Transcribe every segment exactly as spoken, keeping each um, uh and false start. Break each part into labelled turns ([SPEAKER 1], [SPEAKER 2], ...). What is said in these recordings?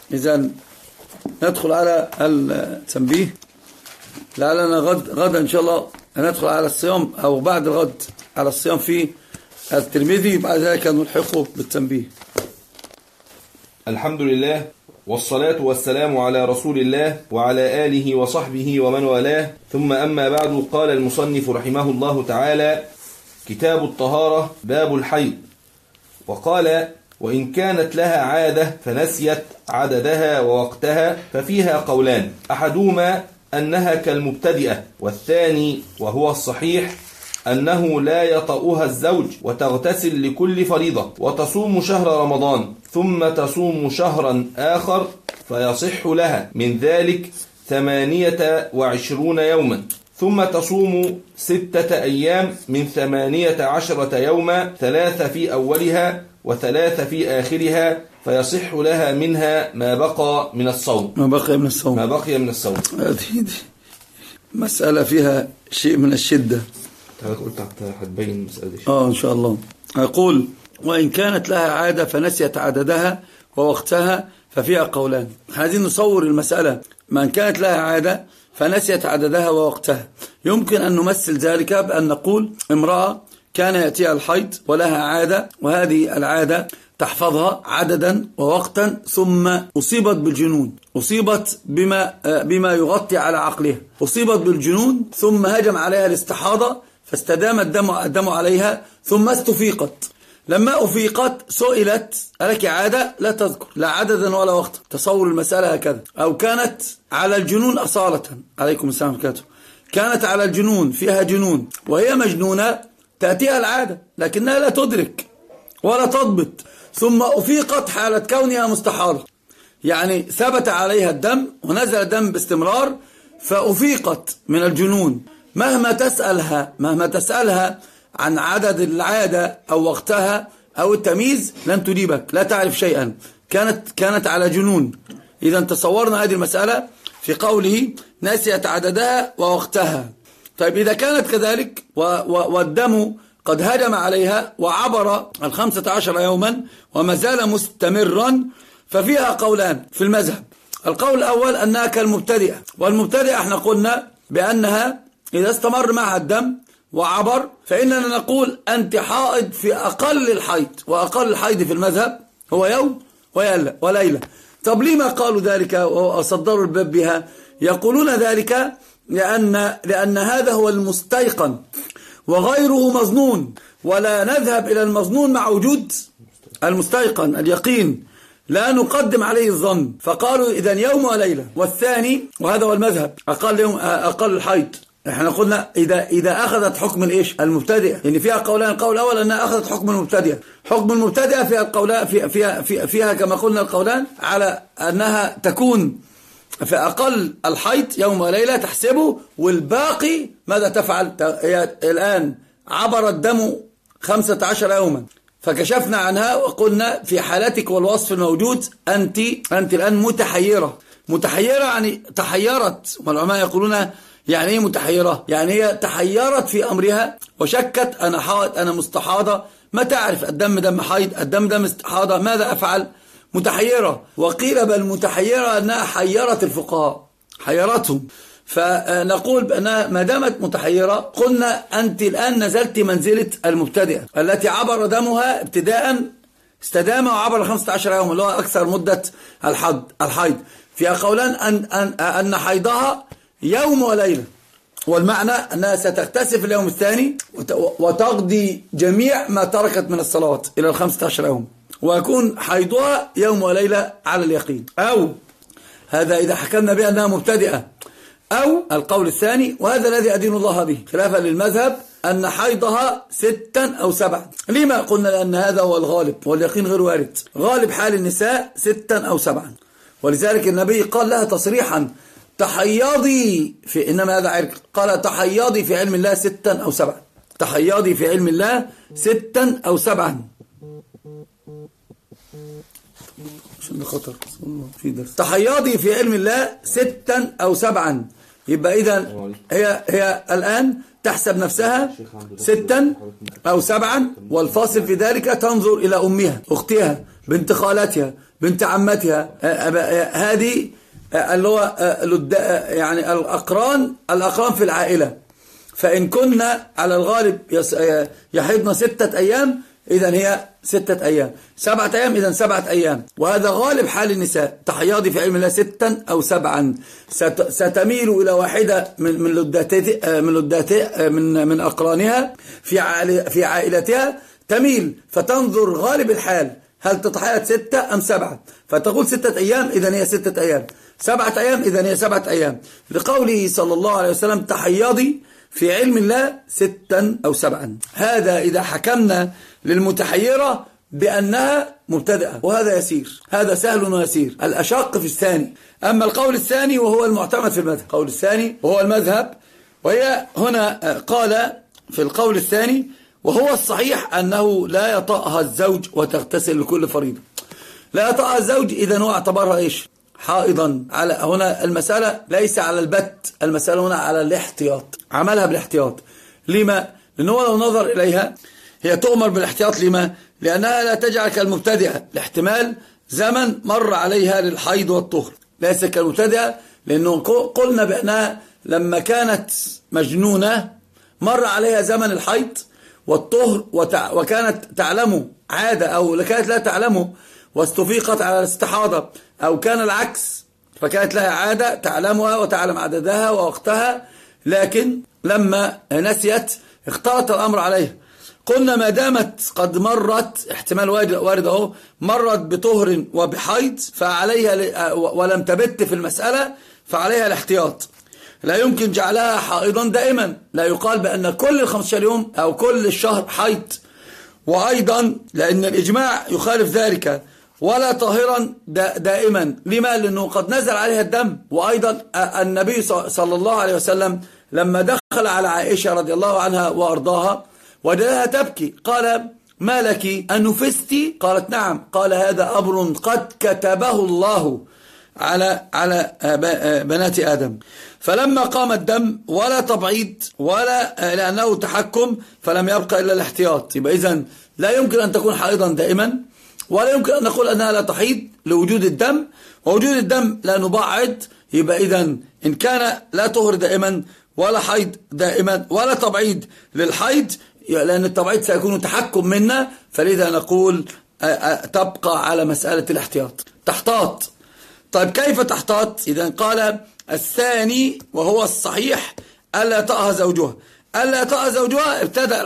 [SPEAKER 1] إذن ندخل على التنبيه. لعلنا غد غدا إن شاء الله ندخل على الصيام أو بعد الغد على الصيام في الترمذي، بعد ذلك نلحقه بالتنبيه.
[SPEAKER 2] الحمد لله والصلاة والسلام على رسول الله وعلى آله وصحبه ومن والاه، ثم أما بعد. قال المصنف رحمه الله تعالى: كتاب الطهارة، باب الحيض. وقال: وإن كانت لها عادة فنسيت عددها ووقتها ففيها قولان، أحدهما أنها كالمبتدئة، والثاني وهو الصحيح أنه لا يطأها الزوج، وتغتسل لكل فريضة، وتصوم شهر رمضان ثم تصوم شهرا آخر فيصح لها من ذلك ثمانية وعشرون يوما، ثم تصوم ستة أيام من ثمانية عشرة يوما، ثلاثة في أولها وثلاثة في آخرها، فيصح لها منها ما بقى من الصوم.
[SPEAKER 1] ما بقي من الصوم
[SPEAKER 2] ما بقي من الصوم.
[SPEAKER 1] هذه مسألة فيها شيء من الشدة.
[SPEAKER 2] قلت هتبين المسألة دي.
[SPEAKER 1] اه ان شاء الله. أقول: وإن كانت لها عادة فنسيت عددها ووقتها ففيها قولان. عايزين نصور المسألة. من كانت لها عادة فنسيت عددها ووقتها، يمكن أن نمثل ذلك بأن نقول: امرأة كان يأتيها الحيض ولها عادة، وهذه العادة تحفظها عددا ووقتا، ثم أصيبت بالجنون، أصيبت بما بما يغطي على عقلها، أصيبت بالجنون ثم هجم عليها الاستحاضة فاستدام الدم الدم عليها ثم استفيقت. لما أفيقت سئلت: ألك عادة؟ لا تذكر لا عددا ولا وقتا. تصور المسألة هكذا. أو كانت على الجنون أصالة، عليكم السلام عليكم، كانت على الجنون، فيها جنون وهي مجنونة، تأتيها العادة لكنها لا تدرك ولا تضبط، ثم أفيقت حالة كونها مستحاضة، يعني ثبت عليها الدم ونزل الدم باستمرار فأفيقت من الجنون. مهما تسألها مهما تسألها عن عدد العادة أو وقتها أو التمييز لن تجيبك، لا تعرف شيئا، كانت كانت على جنون. إذا تصورنا هذه المسألة في قوله: نسيت عددها ووقتها. طيب إذا كانت كذلك و و والدم قد هجم عليها وعبر الخمسة عشر يوما وما زال مستمرا، ففيها قولان في المذهب. القول الأول أنها كالمبتدئة، والمبتدئة احنا قلنا بأنها إذا استمر معها الدم وعبر فإننا نقول أنت حائض في أقل الحيض، وأقل الحيض في المذهب هو يوم وليلة. طب لما قالوا ذلك وصدروا الباب بها؟ يقولون ذلك لأن, لأن هذا هو المستيقن وغيره مظنون، ولا نذهب إلى المظنون مع وجود المستيقن اليقين، لا نقدم عليه الظن. فقالوا إذن يوم وليلة. والثاني وهذا هو المذهب أقل يوم أقل الحيض. احنا قلنا إذا إذا أخذت حكم الإيش المبتدئة، يعني فيها قولان. القول الأول أنها أخذت حكم المبتدئة، حكم المبتدئة فيها القولان فيها فيها فيها, فيها كما قلنا القولان على أنها تكون في أقل الحيض يوم وليلة تحسبه، والباقي ماذا تفعل؟ هي الآن عبر الدم خمسة عشر يوما فكشفنا عنها وقلنا في حالتك والوصف الموجود أنت أنت الآن متحيرة. متحيرة يعني تحيرت، والعلماء يقولون يعني ايه متحيرة؟ يعني هي تحيرت في أمرها وشكت: أنا حائض، أنا مستحاضة، ما تعرف الدم دم حيض، الدم دم استحاضة، ماذا أفعل؟ متحيرة. وقيل بل متحيرة أنها حيرت الفقهاء، حيرتهم. فنقول بأنها ما دامت متحيرة قلنا أنت الآن نزلت منزلة المبتدئة التي عبر دمها ابتداء، استدام وعبر خمسة عشر يوم اللي هو أكثر مدة الحيض الحيض فيها قولان أن, أن, أن حيضها يوم وليلة، والمعنى أنها ستغتسل في اليوم الثاني وتقضي جميع ما تركت من الصلوات إلى الخمسة عشر يوم، ويكون حيضها يوم وليلة على اليقين. أو هذا إذا حكمنا بأنها مبتدئة. أو القول الثاني وهذا الذي أدين الله به خلافا للمذهب أن حيضها ستا أو سبعا. لما قلنا؟ لأن هذا هو الغالب واليقين غير وارد. غالب حال النساء ستا أو سبعا، ولذلك النبي قال لها تصريحا: تحيضي في، إنما هذا عرق، قال تحيضي في علم الله ستا أو سبعا، تحيضي في علم الله ستا أو سبعا. خطر في درس. تحيضي في علم الله ستا أو سبعا، يبقى إذا هي هي الآن تحسب نفسها ستا أو سبعا، والفاصل في ذلك تنظر إلى أمها، أختها، بنت خالتها، بنت عمتها، هذه اللي هو يعني الأقران الأقران في العائلة. فإن كنا على الغالب يحيضن ستة أيام إذن هي ستة أيام، سبعة أيام إذن سبعة أيام، وهذا غالب حال النساء. تحيضي في علم الله ستا أو سبعا، ستميل إلى واحدة من من لداتها من لداتها من من أقرانها في في عائلتها، تميل فتنظر غالب الحال هل تتحيض ستة أم سبعة، فتقول ستة أيام إذن هي ستة أيام، سبعة أيام إذن هي سبعة أيام، لقوله صلى الله عليه وسلم تحيضي في علم الله ستا أو سبعا. هذا إذا حكمنا للمتحيرة بأنها مبتدئة، وهذا يسير، هذا سهل ويسير. الأشق في الثاني. أما القول الثاني وهو المعتمد في المذهب، القول الثاني وهو المذهب، وهي هنا قال في القول الثاني وهو الصحيح أنه لا يطأها الزوج وتغتسل لكل فريضة. لا يطأها الزوج إذا هو اعتبرها إيش؟ حائضا. على هنا المسألة ليس على البت، المسألة هنا على الاحتياط، عملها بالاحتياط. لما؟ لأنه لو نظر إليها هي تؤمر بالاحتياط. لما؟ لأنها لا تجعل كالمبتدئة، لاحتمال زمن مر عليها للحيض والطهر، ليس كالمبتدئة، لأنه قلنا بأنها لما كانت مجنونة مر عليها زمن الحيض والطهر وتع... وكانت تعلم عادة أو كانت لا تعلمه واستفيقت على الاستحاضة، أو كان العكس فكانت لها عادة تعلمها وتعلم عددها ووقتها، لكن لما نسيت اختلط الأمر عليها. قلنا ما دامت قد مرت، احتمال وارد اهو، مرت بطهر وبحيض فعليها، ولم تبت في المسألة فعليها الاحتياط. لا يمكن جعلها حائضا دائما، لا يقال بأن كل الخمسة عشر يوم أو كل الشهر حيض، وأيضا لأن الإجماع يخالف ذلك، ولا طاهرا دائما. لما؟ لأنه قد نزل عليها الدم. وأيضا النبي صلى الله عليه وسلم لما دخل على عائشة رضي الله عنها وأرضاها وجدها تبكي، قال ما لك أنفستي؟ قالت نعم. قال هذا أمر قد كتبه الله على على بنات آدم. فلما قام الدم ولا تبعيد ولا لأنه تحكم فلم يبقى إلا الاحتياط. يبقى إذن لا يمكن أن تكون حائضا دائما، ولا يمكن أن نقول أنها لا تحيض لوجود الدم، ووجود الدم لا نبعد. يبقى إذن إن كان لا طهر دائما ولا حيض دائما ولا تبعيد للحيض، لأن التبعيد سيكون تحكم منا، فلذا نقول تبقى على مسألة الاحتياط، تحتاط. طيب كيف تحتاط؟ إذا قال الثاني وهو الصحيح ألا يطأها زوجها. ألا يطأها زوجها ابتدأ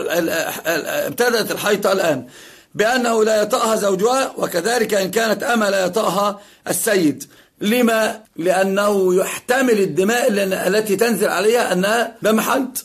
[SPEAKER 1] ابتدأت الحيضة الآن بأنه لا يطأها زوجها، وكذلك إن كانت أما لا يطأها السيد. لما؟ لأنه يحتمل الدماء التي تنزل عليها أنها دم حيض.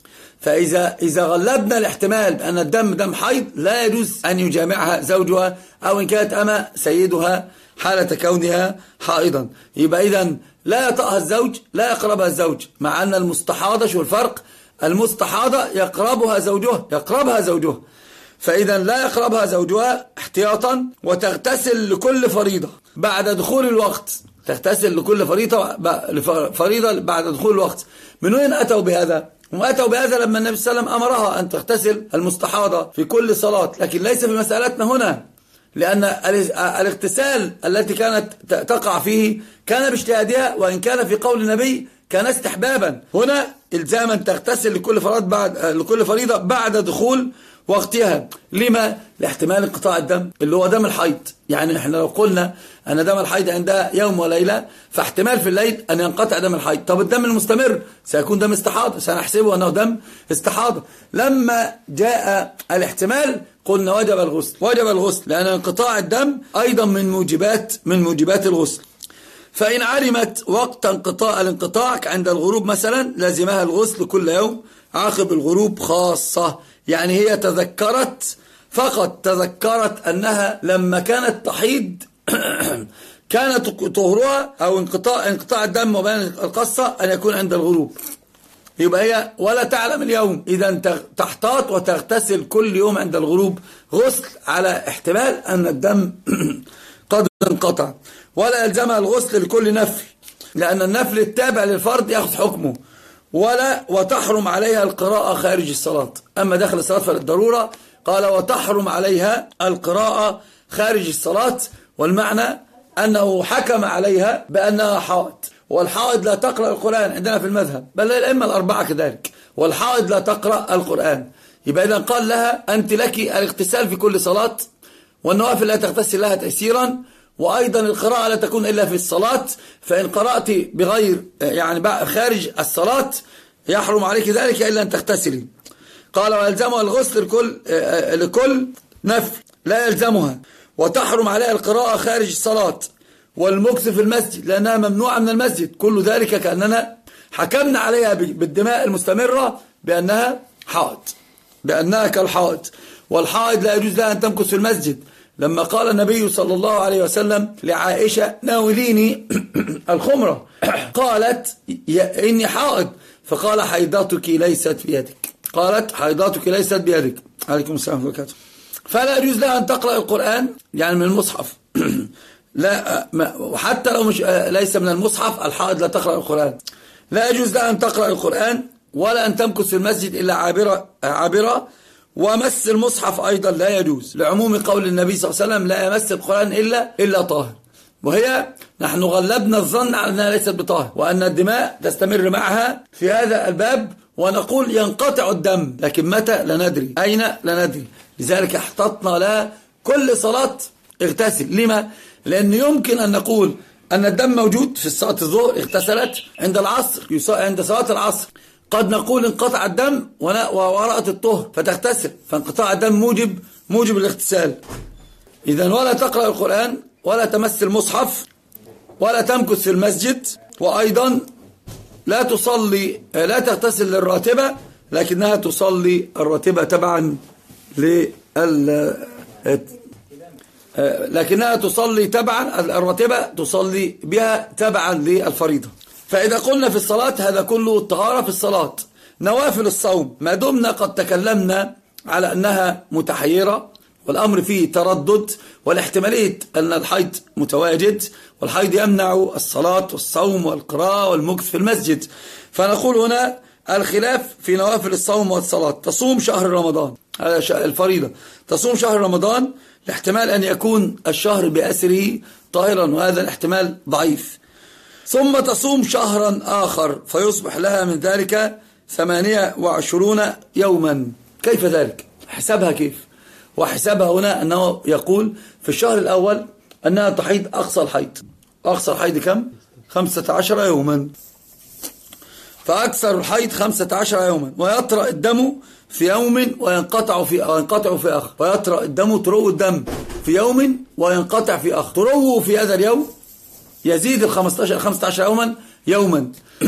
[SPEAKER 1] فإذا إذا غلبنا الاحتمال بأن الدم دم حيض لا يجوز أن يجامعها زوجها، أو إن كانت أما سيدها حالة كونها حائضا. يبقى إذن لا يطأها الزوج، لا يقربها الزوج، مع أن المستحاضة، شو الفرق؟ المستحاضة يقربها زوجها، يقربها زوجها. فإذا لا يقربها زوجها احتياطا، وتغتسل لكل فريضة بعد دخول الوقت، تغتسل لكل فريضة فريضة بعد دخول الوقت. من وين أتوا بهذا؟ هم أتوا بهذا لما النبي صلى الله عليه وسلم أمرها أن تغتسل المستحاضة في كل صلاة، لكن ليس في مسألتنا هنا، لأن الاغتسال التي كانت تقع فيه كان باجتهادها، وإن كان في قول النبي كان استحبابا. هنا إلزاما تغتسل لكل فريضة بعد لكل فريضة بعد دخول وقتها. لما؟ لاحتمال انقطاع الدم اللي هو دم الحيض. يعني احنا لو قلنا أن دم الحيض عندها يوم وليلة، فاحتمال في الليل أن ينقطع دم الحيض. طب الدم المستمر سيكون دم استحاضة، سنحسبه أنه دم استحاضة. لما جاء الاحتمال قلنا وجب الغسل، وجب الغسل، لأن انقطاع الدم أيضا من موجبات من موجبات الغسل. فإن علمت وقت انقطاع الانقطاع عند الغروب مثلا لازمها الغسل كل يوم عقب الغروب خاصة. يعني هي تذكرت، فقط تذكرت أنها لما كانت تحيض كانت طهرها أو انقطاع انقطاع الدم وبين القصة أن يكون عند الغروب. يبقى هي ولا تعلم اليوم، إذا تحتاط وتغتسل كل يوم عند الغروب غسل على احتمال أن الدم قد انقطع، ولا يلزمها الغسل لكل نفل. لأن النفل التابع للفرض يأخذ حكمه. ولا وتحرم عليها القراءة خارج الصلاة. أما داخل الصلاة فللضرورة قال وتحرم عليها القراءة خارج الصلاة، والمعنى أنه حكم عليها بأنها حائض، والحائض لا تقرأ القرآن عندنا في المذهب، بل الأئمة الأربعة كذلك، والحائض لا تقرأ القرآن. يبقى إذن قال لها أنت لك الاغتسال في كل صلاة، والنوافل لا تغتسل لها تيسيرا، وأيضا القراءة لا تكون إلا في الصلاة، فإن قرأت بغير يعني خارج الصلاة يحرم عليك ذلك إلا أن تغتسلي. قال ويلزمها الغسل لكل, لكل نفل لا يلزمها، وتحرم عليها القراءة خارج الصلاة والمكث في المسجد لأنها ممنوعة من المسجد. كل ذلك كأننا حكمنا عليها بالدماء المستمرة بأنها حائض، بأنها كالحائض. والحائض لا يجوز لها أن تمكث في المسجد، لما قال النبي صلى الله عليه وسلم لعائشة ناوليني الخمرة، قالت إني حائض، فقال حيضتك ليست بيدك، قالت حيضتك ليست بيدك. عليكم السلام ورحمة الله وبركاته. فلا يجوز لها أن تقرأ القرآن يعني من المصحف لا، وحتى لو مش ليس من المصحف الحائض لا تقرأ القرآن. لا يجوز لها أن تقرأ القرآن ولا أن تمكث في المسجد إلا عابرة عابرة ومس المصحف أيضا لا يجوز، لعموم قول النبي صلى الله عليه وسلم لا يمس القرآن إلا إلا طاهر. وهي نحن غلبنا الظن على أنها ليست بطاهر، وأن الدماء تستمر معها في هذا الباب، ونقول ينقطع الدم، لكن متى لا ندري، أين لا ندري. لذلك احتطنا لها كل صلاة اغتسل. لما؟ لأن يمكن أن نقول أن الدم موجود في صلاة الظهر اغتسلت، عند العصر عند صلاة العصر قد نقول انقطع الدم ورأت الطهر فتغتسل، فانقطاع الدم موجب موجب الاغتسال. إذن ولا تقرأ القرآن ولا تمس المصحف ولا تمكث في المسجد، وأيضا لا تصلي لا تغتسل للراتبة، لكنها تصلي الراتبة تبعا لل لكنها تصلي تبعا الراتبة تصلي بها تبعا للفريضة. فإذا قلنا في الصلاة هذا كله الطهارة في الصلاة. نوافل الصوم ما دمنا قد تكلمنا على أنها متحيرة، والأمر فيه تردد، والاحتمالية أن الحيض متواجد، والحيض يمنع الصلاة والصوم والقراءة والمكث في المسجد. فنقول هنا الخلاف في نوافل الصوم والصلاة. تصوم شهر رمضان، هذا الفريضة، تصوم شهر رمضان لاحتمال أن يكون الشهر بأسره طاهرا، وهذا الاحتمال ضعيف. ثم تصوم شهرا آخر فيصبح لها من ذلك ثمانية وعشرون يوما. كيف ذلك؟ حسابها كيف؟ وحسابها هنا أنه يقول في الشهر الأول أنها تحيض أقصى الحيض. أقصى الحيض كم؟ خمسة عشر يوما. فأكثر الحيض خمسة عشر يوما، ويطرأ الدم في يوم وينقطع في وينقطع في آخر. ويطرأ الدم تروء الدم في يوم وينقطع في آخر. تروه في هذا اليوم يزيد الخمسة عشر يوما يوما.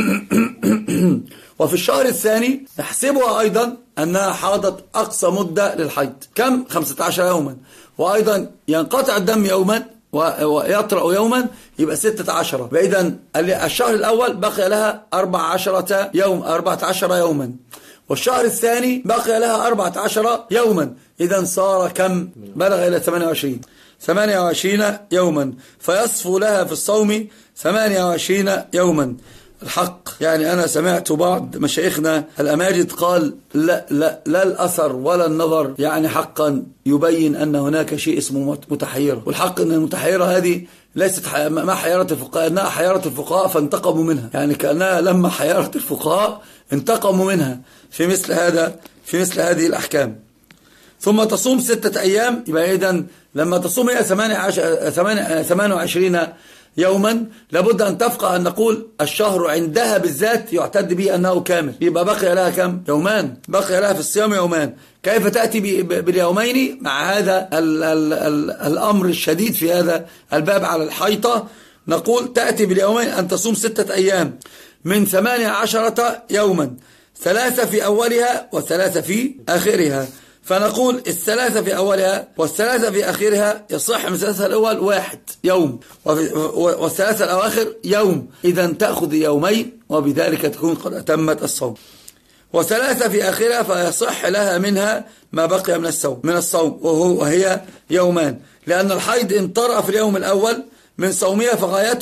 [SPEAKER 1] وفي الشهر الثاني نحسبها أيضا أنها حاضت أقصى مدة للحيض كم؟ خمسة عشر يوما، وأيضا ينقطع الدم يوما ويطرأ يوما، يبقى ستة عشر. فإذا الشهر الأول بقي لها أربع عشرة يوم أربعة عشر يوما، والشهر الثاني بقي لها أربعة عشر يوما، إذا صار كم؟ بلغ إلى ثمانية وعشرين ثمانية وعشرين يوما، فيصفو لها في الصوم ثمانية وعشرين يوما. الحق يعني أنا سمعت بعض مشايخنا الأماجد قال لا, لا, لا الأثر ولا النظر يعني حقا يبين أن هناك شيء اسمه متحيرة. والحق أن المتحيرة هذه ليست ما حيرة الفقهاء، أنها حيرة الفقهاء فانتقموا منها، يعني كأنها لما حيرة الفقهاء انتقموا منها في مثل هذا في مثل هذه الأحكام. ثم تصوم ستة أيام، يبقى إذن لما تصوم هي ثمانية وعشرين يوما لابد أن تفقه أن نقول الشهر عندها بالذات يعتد به أنه كامل، يبقى بقي لها كم؟ يومان، بقي لها في الصيام يومان. كيف تأتي باليومين مع هذا ال ال ال الأمر الشديد في هذا الباب على الحيطة؟ نقول تأتي باليومين أن تصوم ستة أيام من ثمانية عشرة يوما، ثلاثة في أولها وثلاثة في آخرها. فنقول الثلاثة في أولها والثلاثة في آخرها يصح من الثلاثة الأول واحد يوم والثلاثة الأواخر يوم، إذا تأخذ يومين وبذلك تكون قد أتمت الصوم. وثلاثة في آخرها فيصح لها منها ما بقي من الصوم من الصوم وهو وهي يومان، لأن الحيض إن طرأ في اليوم الأول من صومها فغايته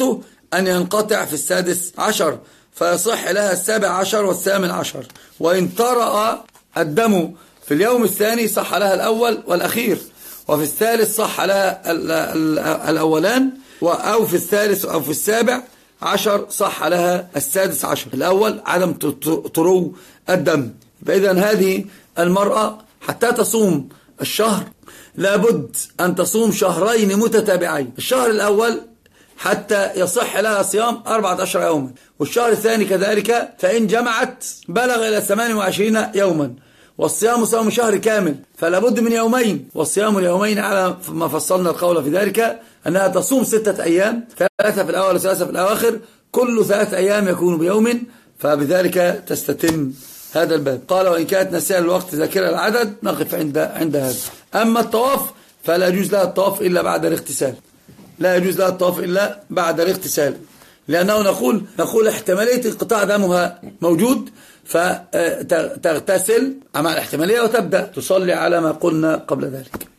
[SPEAKER 1] أن ينقطع في السادس عشر فيصح لها السابع عشر والثامن عشر. وإن طرأ الدم في اليوم الثاني صح لها الأول والأخير، وفي الثالث صح لها الأولان، أو في الثالث أو في السابع عشر صح لها السادس عشر. الأول عدم طرو الدم. فإذا هذه المرأة حتى تصوم الشهر لابد أن تصوم شهرين متتابعين، الشهر الأول حتى يصح لها صيام أربعة عشر يوما، والشهر الثاني كذلك، فإن جمعت بلغ إلى ثمانية وعشرين يوما، والصيام صوم شهر كامل فلا بد من يومين، والصيام اليومين على ما فصلنا القول في ذلك أنها تصوم ستة أيام، ثلاثة في الأول وثلاثة في الأواخر، كل ثلاثة أيام يكون بيوم، فبذلك تستتم هذا الباب. قال وإن كانت نسيا الوقت ذاكرة العدد نقف عند عند هذا. أما الطواف فلا يجوز لها الطواف إلا بعد الاغتسال، لا يجوز لها الطواف إلا بعد الاغتسال، لأنه نقول نقول احتمالية انقطاع دمها موجود، فتغتسل مع الاحتمالية وتبدأ تصلي على ما قلنا قبل ذلك.